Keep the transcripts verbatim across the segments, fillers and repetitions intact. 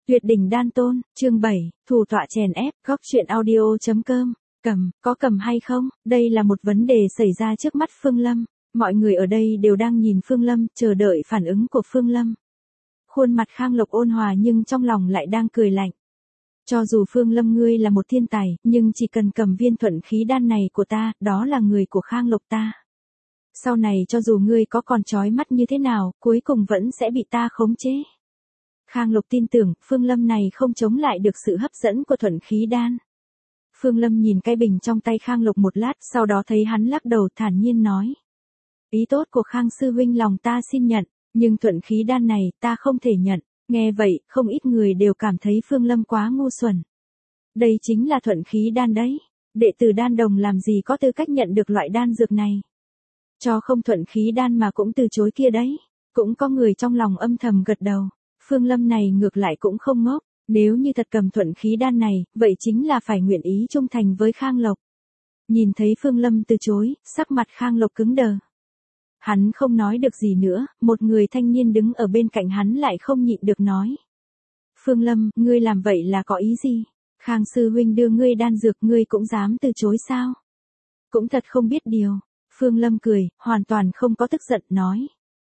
Tuyệt đỉnh đan tôn, chương bảy, thủ tọa chèn ép, góc truyện audio.com, cầm, có cầm hay không? Đây là một vấn đề xảy ra trước mắt Phương Lâm. Mọi người ở đây đều đang nhìn Phương Lâm, chờ đợi phản ứng của Phương Lâm. Khuôn mặt Khang Lộc ôn hòa nhưng trong lòng lại đang cười lạnh. Cho dù Phương Lâm ngươi là một thiên tài, nhưng chỉ cần cầm viên thuận khí đan này của ta, đó là người của Khang Lộc ta. Sau này cho dù ngươi có còn chói mắt như thế nào, cuối cùng vẫn sẽ bị ta khống chế. Khang Lộc tin tưởng, Phương Lâm này không chống lại được sự hấp dẫn của thuận khí đan. Phương Lâm nhìn cái bình trong tay Khang Lộc một lát, sau đó thấy hắn lắc đầu thản nhiên nói. Ý tốt của Khang sư huynh lòng ta xin nhận, nhưng thuận khí đan này ta không thể nhận. Nghe vậy, không ít người đều cảm thấy Phương Lâm quá ngu xuẩn. Đây chính là thuận khí đan đấy. Đệ tử đan đồng làm gì có tư cách nhận được loại đan dược này. Cho không thuận khí đan mà cũng từ chối kia đấy. Cũng có người trong lòng âm thầm gật đầu. Phương Lâm này ngược lại cũng không ngốc. Nếu như thật cầm thuận khí đan này, vậy chính là phải nguyện ý trung thành với Khang Lộc. Nhìn thấy Phương Lâm từ chối, sắc mặt Khang Lộc cứng đờ. Hắn không nói được gì nữa, một người thanh niên đứng ở bên cạnh hắn lại không nhịn được nói. Phương Lâm, ngươi làm vậy là có ý gì? Khang sư huynh đưa ngươi đan dược ngươi cũng dám từ chối sao? Cũng thật không biết điều. Phương Lâm cười, hoàn toàn không có tức giận, nói.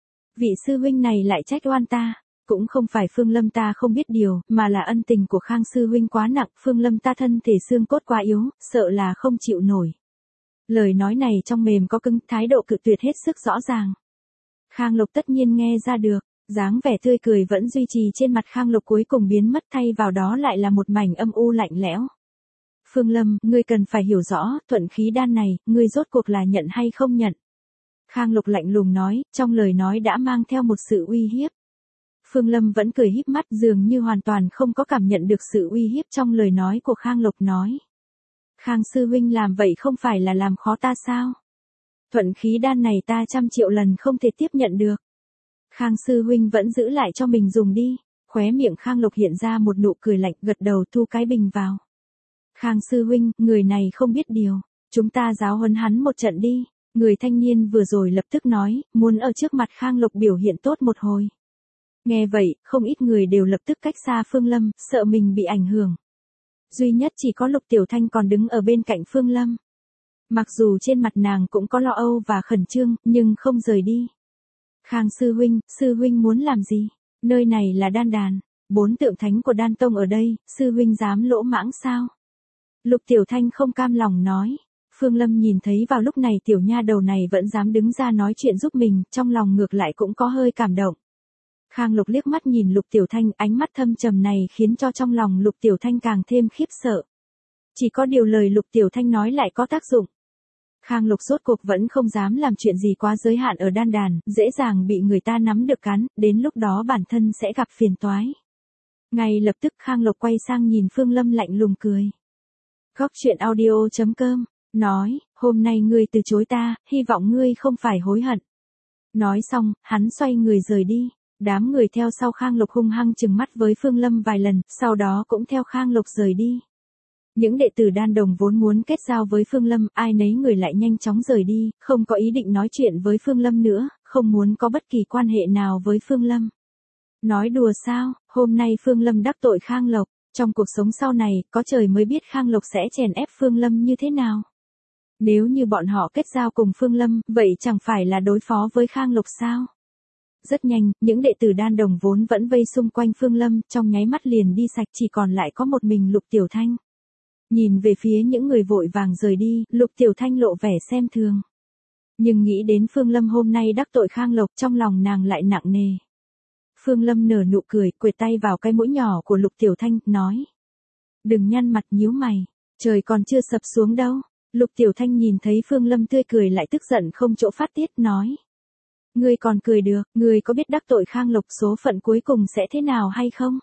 Vị sư huynh này lại trách oan ta. Cũng không phải Phương Lâm ta không biết điều, mà là ân tình của Khang sư huynh quá nặng, Phương Lâm ta thân thể xương cốt quá yếu, sợ là không chịu nổi. Lời nói này trong mềm có cứng, thái độ cự tuyệt hết sức rõ ràng. Khang Lộc tất nhiên nghe ra được, dáng vẻ tươi cười vẫn duy trì trên mặt Khang Lộc cuối cùng biến mất, thay vào đó lại là một mảnh âm u lạnh lẽo. Phương Lâm, ngươi cần phải hiểu rõ, thuận khí đan này, ngươi rốt cuộc là nhận hay không nhận. Khang Lộc lạnh lùng nói, trong lời nói đã mang theo một sự uy hiếp. Phương Lâm vẫn cười híp mắt, dường như hoàn toàn không có cảm nhận được sự uy hiếp trong lời nói của Khang Lộc, nói. Khang sư huynh làm vậy không phải là làm khó ta sao? Thuận khí đan này ta trăm triệu lần không thể tiếp nhận được. Khang sư huynh vẫn giữ lại cho mình dùng đi. Khóe miệng Khang Lộc hiện ra một nụ cười lạnh, gật đầu thu cái bình vào. Khang sư huynh, người này không biết điều. Chúng ta giáo huấn hắn một trận đi. Người thanh niên vừa rồi lập tức nói, muốn ở trước mặt Khang Lộc biểu hiện tốt một hồi. Nghe vậy, không ít người đều lập tức cách xa Phương Lâm, sợ mình bị ảnh hưởng. Duy nhất chỉ có Lục Tiểu Thanh còn đứng ở bên cạnh Phương Lâm. Mặc dù trên mặt nàng cũng có lo âu và khẩn trương, nhưng không rời đi. Khang sư huynh, sư huynh muốn làm gì? Nơi này là đan đàn, bốn tượng thánh của đan tông ở đây, sư huynh dám lỗ mãng sao? Lục Tiểu Thanh không cam lòng nói. Phương Lâm nhìn thấy vào lúc này tiểu nha đầu này vẫn dám đứng ra nói chuyện giúp mình, trong lòng ngược lại cũng có hơi cảm động. Khang Lộc liếc mắt nhìn Lục Tiểu Thanh, ánh mắt thâm trầm này khiến cho trong lòng Lục Tiểu Thanh càng thêm khiếp sợ. Chỉ có điều lời Lục Tiểu Thanh nói lại có tác dụng. Khang Lộc rốt cuộc vẫn không dám làm chuyện gì quá giới hạn ở đan đàn, dễ dàng bị người ta nắm được cắn, đến lúc đó bản thân sẽ gặp phiền toái. Ngay lập tức Khang Lộc quay sang nhìn Phương Lâm lạnh lùng cười. Góc truyện audio.com, nói, hôm nay ngươi từ chối ta, hy vọng ngươi không phải hối hận. Nói xong, hắn xoay người rời đi. Đám người theo sau Khang Lộc hung hăng trừng mắt với Phương Lâm vài lần, sau đó cũng theo Khang Lộc rời đi. Những đệ tử đan đồng vốn muốn kết giao với Phương Lâm, ai nấy người lại nhanh chóng rời đi, không có ý định nói chuyện với Phương Lâm nữa, không muốn có bất kỳ quan hệ nào với Phương Lâm. Nói đùa sao, hôm nay Phương Lâm đắc tội Khang Lộc, trong cuộc sống sau này, có trời mới biết Khang Lộc sẽ chèn ép Phương Lâm như thế nào. Nếu như bọn họ kết giao cùng Phương Lâm, vậy chẳng phải là đối phó với Khang Lộc sao? Rất nhanh, những đệ tử đan đồng vốn vẫn vây xung quanh Phương Lâm, trong nháy mắt liền đi sạch, chỉ còn lại có một mình Lục Tiểu Thanh. Nhìn về phía những người vội vàng rời đi, Lục Tiểu Thanh lộ vẻ xem thường. Nhưng nghĩ đến Phương Lâm hôm nay đắc tội Khang Lộc, trong lòng nàng lại nặng nề. Phương Lâm nở nụ cười, quệt tay vào cái mũi nhỏ của Lục Tiểu Thanh, nói. Đừng nhăn mặt nhíu mày, trời còn chưa sập xuống đâu. Lục Tiểu Thanh nhìn thấy Phương Lâm tươi cười lại tức giận không chỗ phát tiết, nói. Ngươi còn cười được, ngươi có biết đắc tội Khang Lộc số phận cuối cùng sẽ thế nào hay không?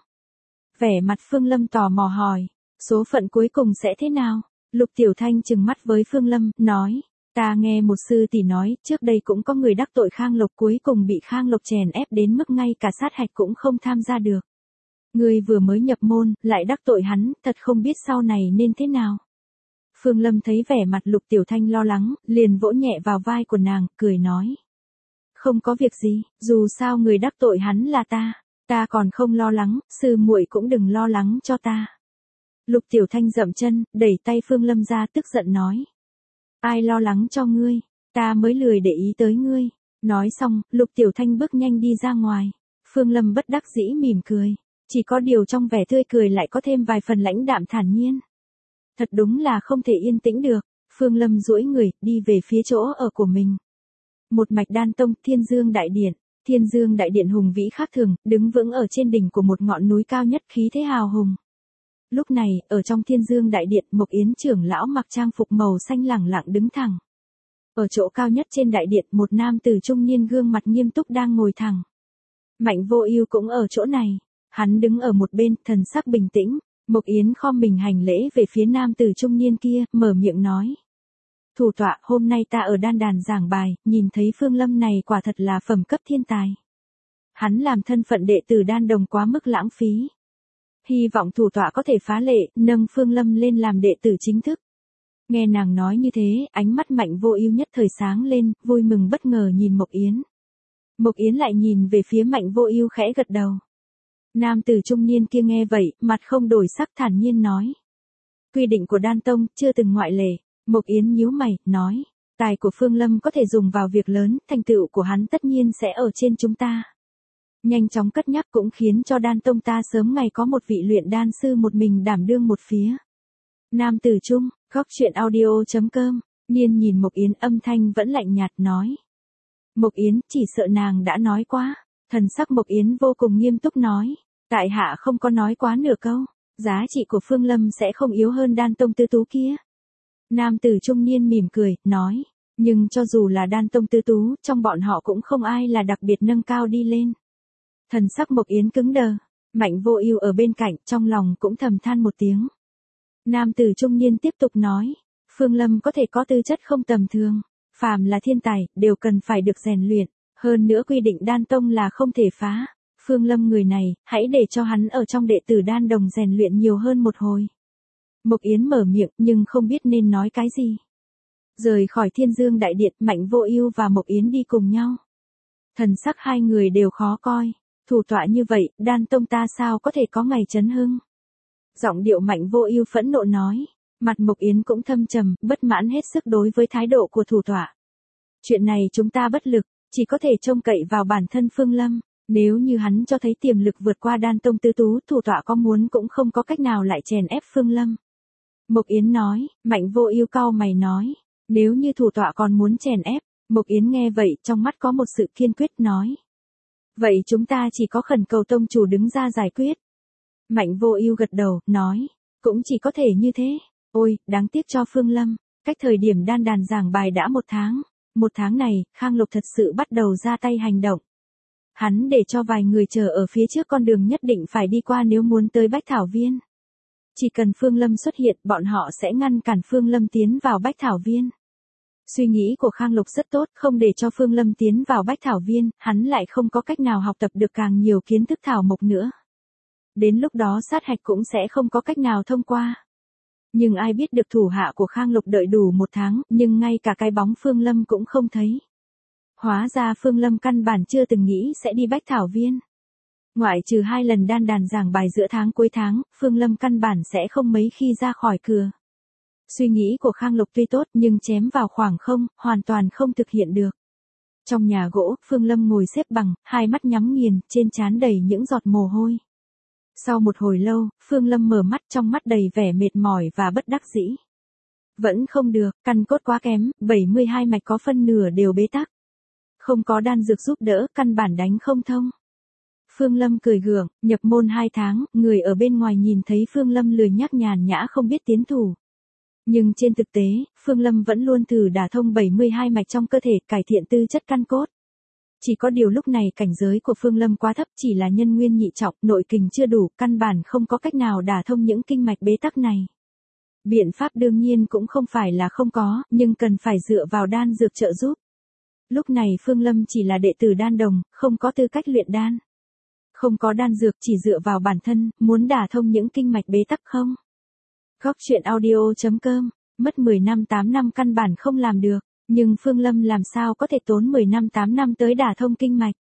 Vẻ mặt Phương Lâm tò mò hỏi, số phận cuối cùng sẽ thế nào? Lục Tiểu Thanh trừng mắt với Phương Lâm, nói, ta nghe một sư tỷ nói, trước đây cũng có người đắc tội Khang Lộc cuối cùng bị Khang Lộc chèn ép đến mức ngay cả sát hạch cũng không tham gia được. Ngươi vừa mới nhập môn, lại đắc tội hắn, thật không biết sau này nên thế nào. Phương Lâm thấy vẻ mặt Lục Tiểu Thanh lo lắng, liền vỗ nhẹ vào vai của nàng, cười nói. Không có việc gì, dù sao người đắc tội hắn là ta. Ta còn không lo lắng, sư muội cũng đừng lo lắng cho ta. Lục Tiểu Thanh dậm chân, đẩy tay Phương Lâm ra tức giận nói. Ai lo lắng cho ngươi, ta mới lười để ý tới ngươi. Nói xong, Lục Tiểu Thanh bước nhanh đi ra ngoài. Phương Lâm bất đắc dĩ mỉm cười. Chỉ có điều trong vẻ tươi cười lại có thêm vài phần lãnh đạm thản nhiên. Thật đúng là không thể yên tĩnh được. Phương Lâm duỗi người, đi về phía chỗ ở của mình. Một mạch đan tông, Thiên Dương Đại Điện. Thiên Dương Đại Điện hùng vĩ khác thường, đứng vững ở trên đỉnh của một ngọn núi cao nhất, khí thế hào hùng. Lúc này, ở trong Thiên Dương Đại Điện, Mộc Yến trưởng lão mặc trang phục màu xanh lẳng lặng đứng thẳng. Ở chỗ cao nhất trên đại điện, một nam tử trung niên gương mặt nghiêm túc đang ngồi thẳng. Mạnh Vô Ưu cũng ở chỗ này. Hắn đứng ở một bên, thần sắc bình tĩnh. Mộc Yến khom mình hành lễ về phía nam tử trung niên kia, mở miệng nói. Thủ tọa, hôm nay ta ở đan đàn giảng bài, nhìn thấy Phương Lâm này quả thật là phẩm cấp thiên tài. Hắn làm thân phận đệ tử đan đồng quá mức lãng phí. Hy vọng thủ tọa có thể phá lệ, nâng Phương Lâm lên làm đệ tử chính thức. Nghe nàng nói như thế, ánh mắt Mạnh Vô Ưu nhất thời sáng lên, vui mừng bất ngờ nhìn Mộc Yến. Mộc Yến lại nhìn về phía Mạnh Vô Ưu khẽ gật đầu. Nam tử trung niên kia nghe vậy, mặt không đổi sắc thản nhiên nói. Quy định của đan tông, chưa từng ngoại lệ. Mộc Yến nhíu mày, nói. Tài của Phương Lâm có thể dùng vào việc lớn, thành tựu của hắn tất nhiên sẽ ở trên chúng ta. Nhanh chóng cất nhắc cũng khiến cho đan tông ta sớm ngày có một vị luyện đan sư một mình đảm đương một phía. Nam tử trung, góc truyện audio chấm com, Niên nhìn Mộc Yến âm thanh vẫn lạnh nhạt nói. Mộc Yến, chỉ sợ nàng đã nói quá. Thần sắc Mộc Yến vô cùng nghiêm túc nói. Tại hạ không có nói quá nửa câu. Giá trị của Phương Lâm sẽ không yếu hơn đan tông tư tú kia. Nam tử trung niên mỉm cười, nói. Nhưng cho dù là đan tông tư tú, trong bọn họ cũng không ai là đặc biệt nâng cao đi lên. Thần sắc Mộc Yến cứng đờ. Mạnh Vô Ưu ở bên cạnh, trong lòng cũng thầm than một tiếng. Nam tử trung niên tiếp tục nói. Phương Lâm có thể có tư chất không tầm thường. Phàm là thiên tài, đều cần phải được rèn luyện. Hơn nữa quy định đan tông là không thể phá. Phương Lâm người này, hãy để cho hắn ở trong đệ tử đan đồng rèn luyện nhiều hơn một hồi. Mộc Yến mở miệng, nhưng không biết nên nói cái gì. Rời khỏi Thiên Dương Đại Điện, Mạnh Vô Ưu và Mộc Yến đi cùng nhau. Thần sắc hai người đều khó coi. Thủ tọa như vậy, đan tông ta sao có thể có ngày chấn hưng. Giọng điệu Mạnh Vô Ưu phẫn nộ nói. Mặt Mộc Yến cũng thâm trầm, bất mãn hết sức đối với thái độ của thủ tọa. Chuyện này chúng ta bất lực, chỉ có thể trông cậy vào bản thân Phương Lâm. Nếu như hắn cho thấy tiềm lực vượt qua đan tông tư tú, thủ tọa có muốn cũng không có cách nào lại chèn ép Phương Lâm. Mộc Yến nói. Mạnh Vô Ưu cau mày nói. Nếu như thủ tọa còn muốn chèn ép. Mộc Yến nghe vậy, trong mắt có một sự kiên quyết nói. Vậy chúng ta chỉ có khẩn cầu tông chủ đứng ra giải quyết. Mạnh Vô Ưu gật đầu, nói. Cũng chỉ có thể như thế. Ôi, đáng tiếc cho Phương Lâm. Cách thời điểm đan đàn giảng bài đã một tháng. Một tháng này, Khang Lục thật sự bắt đầu ra tay hành động. Hắn để cho vài người chờ ở phía trước con đường nhất định phải đi qua nếu muốn tới Bách Thảo Viên. Chỉ cần Phương Lâm xuất hiện, bọn họ sẽ ngăn cản Phương Lâm tiến vào Bách Thảo Viên. Suy nghĩ của Khang Lục rất tốt, không để cho Phương Lâm tiến vào Bách Thảo Viên, hắn lại không có cách nào học tập được càng nhiều kiến thức thảo mộc nữa. Đến lúc đó sát hạch cũng sẽ không có cách nào thông qua. Nhưng ai biết được thủ hạ của Khang Lục đợi đủ một tháng, nhưng ngay cả cái bóng Phương Lâm cũng không thấy. Hóa ra Phương Lâm căn bản chưa từng nghĩ sẽ đi Bách Thảo Viên. Ngoại trừ hai lần đan đàn giảng bài giữa tháng cuối tháng, Phương Lâm căn bản sẽ không mấy khi ra khỏi cửa. Suy nghĩ của Khang Lục tuy tốt nhưng chém vào khoảng không, hoàn toàn không thực hiện được. Trong nhà gỗ, Phương Lâm ngồi xếp bằng, hai mắt nhắm nghiền, trên trán đầy những giọt mồ hôi. Sau một hồi lâu, Phương Lâm mở mắt, trong mắt đầy vẻ mệt mỏi và bất đắc dĩ. Vẫn không được, căn cốt quá kém, bảy mươi hai mạch có phân nửa đều bế tắc. Không có đan dược giúp đỡ, căn bản đánh không thông. Phương Lâm cười gượng, nhập môn hai tháng, người ở bên ngoài nhìn thấy Phương Lâm lười nhác nhàn nhã không biết tiến thủ. Nhưng trên thực tế, Phương Lâm vẫn luôn thử đả thông bảy mươi hai mạch trong cơ thể, cải thiện tư chất căn cốt. Chỉ có điều lúc này cảnh giới của Phương Lâm quá thấp, chỉ là nhân nguyên nhị trọng, nội kình chưa đủ, căn bản không có cách nào đả thông những kinh mạch bế tắc này. Biện pháp đương nhiên cũng không phải là không có, nhưng cần phải dựa vào đan dược trợ giúp. Lúc này Phương Lâm chỉ là đệ tử đan đồng, không có tư cách luyện đan. Không có đan dược, chỉ dựa vào bản thân, muốn đả thông những kinh mạch bế tắc không? Góc truyện audio chấm com, mất mười năm tám năm căn bản không làm được, nhưng Phương Lâm làm sao có thể tốn mười năm tám năm tới đả thông kinh mạch.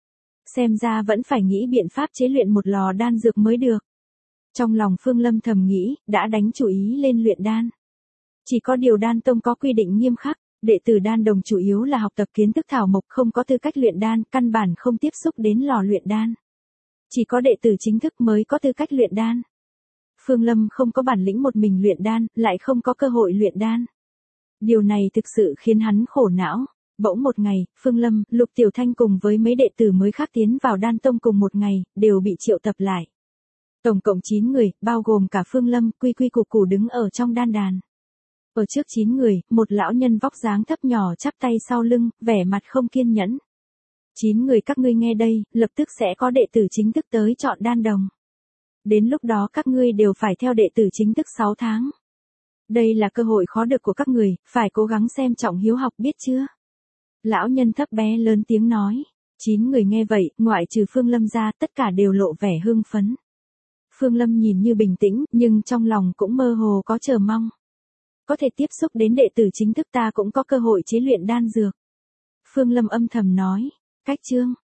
xem ra vẫn phải nghĩ biện pháp chế luyện một lò đan dược mới được. Trong lòng Phương Lâm thầm nghĩ, đã đánh chủ ý lên luyện đan. Chỉ có điều đan tông có quy định nghiêm khắc, đệ tử đan đồng chủ yếu là học tập kiến thức thảo mộc, không có tư cách luyện đan, căn bản không tiếp xúc đến lò luyện đan. Chỉ có đệ tử chính thức mới có tư cách luyện đan. Phương Lâm không có bản lĩnh một mình luyện đan, lại không có cơ hội luyện đan. Điều này thực sự khiến hắn khổ não. Bỗng một ngày, Phương Lâm, Lục Tiểu Thanh cùng với mấy đệ tử mới khác tiến vào đan tông cùng một ngày, đều bị triệu tập lại. Tổng cộng chín người, bao gồm cả Phương Lâm, quy quy củ củ đứng ở trong đan đàn. Ở trước chín người, một lão nhân vóc dáng thấp nhỏ chắp tay sau lưng, vẻ mặt không kiên nhẫn. Chín người các ngươi nghe đây, lập tức sẽ có đệ tử chính thức tới chọn đan đồng. Đến lúc đó các ngươi đều phải theo đệ tử chính thức sáu tháng. Đây là cơ hội khó được của các người, phải cố gắng xem trọng hiếu học biết chưa? Lão nhân thấp bé lớn tiếng nói. Chín người nghe vậy, ngoại trừ Phương Lâm ra, tất cả đều lộ vẻ hưng phấn. Phương Lâm nhìn như bình tĩnh, nhưng trong lòng cũng mơ hồ có chờ mong. Có thể tiếp xúc đến đệ tử chính thức ta cũng có cơ hội chế luyện đan dược. Phương Lâm âm thầm nói. Cách chương.